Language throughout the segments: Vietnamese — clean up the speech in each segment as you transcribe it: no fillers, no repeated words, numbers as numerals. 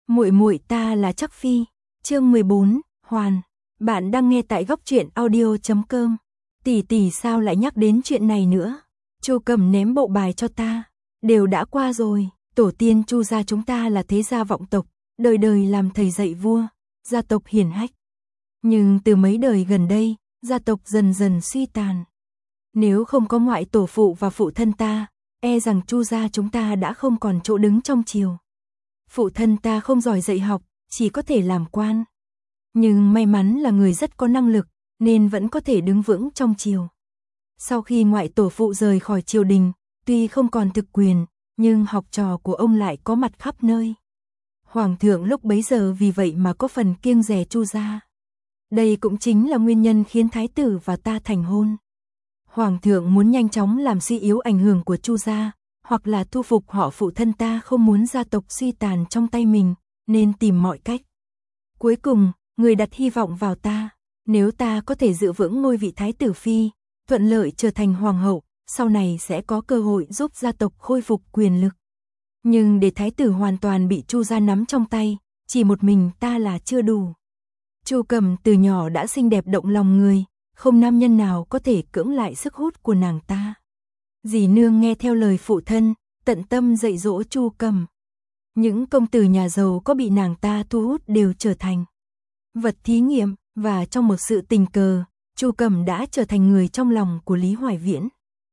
Muội muội ta là Trắc Phi, chương 14, Hoàn. Bạn đang nghe tại góc truyện audio.com. Tỷ tỷ sao lại nhắc đến chuyện này nữa? Chu Cầm ném bộ bài cho ta. Đều đã qua rồi, tổ tiên Chu gia chúng ta là thế gia vọng tộc, đời đời làm thầy dạy vua, gia tộc hiển hách. Nhưng từ mấy đời gần đây, gia tộc dần dần suy tàn. Nếu không có ngoại tổ phụ và phụ thân ta, e rằng Chu gia chúng ta đã không còn chỗ đứng trong triều. Phụ thân ta không giỏi dạy học, chỉ có thể làm quan. Nhưng may mắn là người rất có năng lực, nên vẫn có thể đứng vững trong triều. Sau khi ngoại tổ phụ rời khỏi triều đình, tuy không còn thực quyền, nhưng học trò của ông lại có mặt khắp nơi. Hoàng thượng lúc bấy giờ vì vậy mà có phần kiêng dè Chu gia. Đây cũng chính là nguyên nhân khiến thái tử và ta thành hôn. Hoàng thượng muốn nhanh chóng làm suy yếu ảnh hưởng của Chu gia, hoặc là thu phục họ phụ thân ta không muốn gia tộc suy tàn trong tay mình, nên tìm mọi cách. Cuối cùng, người đặt hy vọng vào ta, nếu ta có thể giữ vững ngôi vị thái tử phi, thuận lợi trở thành hoàng hậu, sau này sẽ có cơ hội giúp gia tộc khôi phục quyền lực. Nhưng để thái tử hoàn toàn bị Chu gia nắm trong tay, chỉ một mình ta là chưa đủ. Chu Cầm từ nhỏ đã xinh đẹp động lòng người, không nam nhân nào có thể cưỡng lại sức hút của nàng ta. Dì nương nghe theo lời phụ thân, tận tâm dạy dỗ Chu Cầm. Những công tử nhà giàu có bị nàng ta thu hút đều trở thành vật thí nghiệm, và trong một sự tình cờ, Chu Cầm đã trở thành người trong lòng của Lý Hoài Viễn.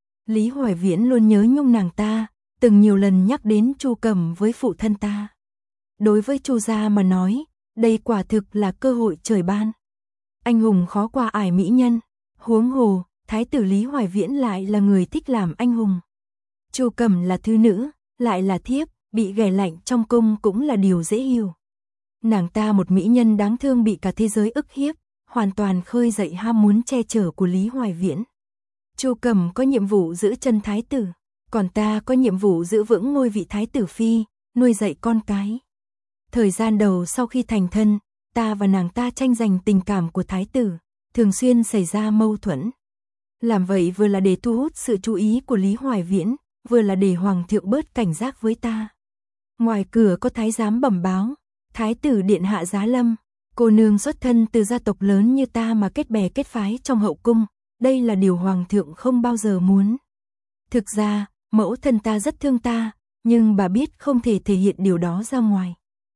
Lý Hoài Viễn luôn nhớ nhung nàng ta, từng nhiều lần nhắc đến Chu Cầm với phụ thân ta. Đối với Chu gia mà nói, đây quả thực là cơ hội trời ban. Anh hùng khó qua ải mỹ nhân, huống hồ, thái tử Lý Hoài Viễn lại là người thích làm anh hùng. Chu Cầm là thư nữ, lại là thiếp, bị ghẻ lạnh trong cung cũng là điều dễ hiểu. Nàng ta một mỹ nhân đáng thương bị cả thế giới ức hiếp, hoàn toàn khơi dậy ham muốn che chở của Lý Hoài Viễn. Chu Cầm có nhiệm vụ giữ chân thái tử, còn ta có nhiệm vụ giữ vững ngôi vị thái tử phi, nuôi dạy con cái. Thời gian đầu sau khi thành thân, ta và nàng ta tranh giành tình cảm của thái tử, thường xuyên xảy ra mâu thuẫn. Làm vậy vừa là để thu hút sự chú ý của Lý Hoài Viễn, vừa là để hoàng thượng bớt cảnh giác với ta. Ngoài cửa có thái giám bẩm báo, thái tử điện hạ giá lâm, cô nương xuất thân từ gia tộc lớn như ta mà kết bè kết phái trong hậu cung, đây là điều hoàng thượng không bao giờ muốn. Thực ra, mẫu thân ta rất thương ta, nhưng bà biết không thể thể hiện điều đó ra ngoài.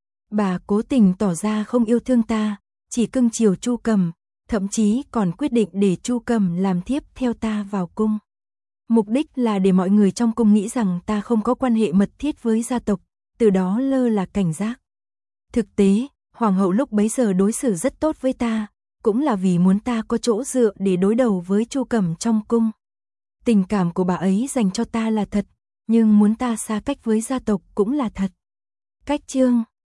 Bà cố tình tỏ ra không yêu thương ta, chỉ cưng chiều Chu Cầm, thậm chí còn quyết định để Chu Cầm làm thiếp theo ta vào cung. Mục đích là để mọi người trong cung nghĩ rằng ta không có quan hệ mật thiết với gia tộc, từ đó lơ là cảnh giác. Thực tế, hoàng hậu lúc bấy giờ đối xử rất tốt với ta, cũng là vì muốn ta có chỗ dựa để đối đầu với Chu Cầm trong cung. Tình cảm của bà ấy dành cho ta là thật, nhưng muốn ta xa cách với gia tộc cũng là thật. Cách chương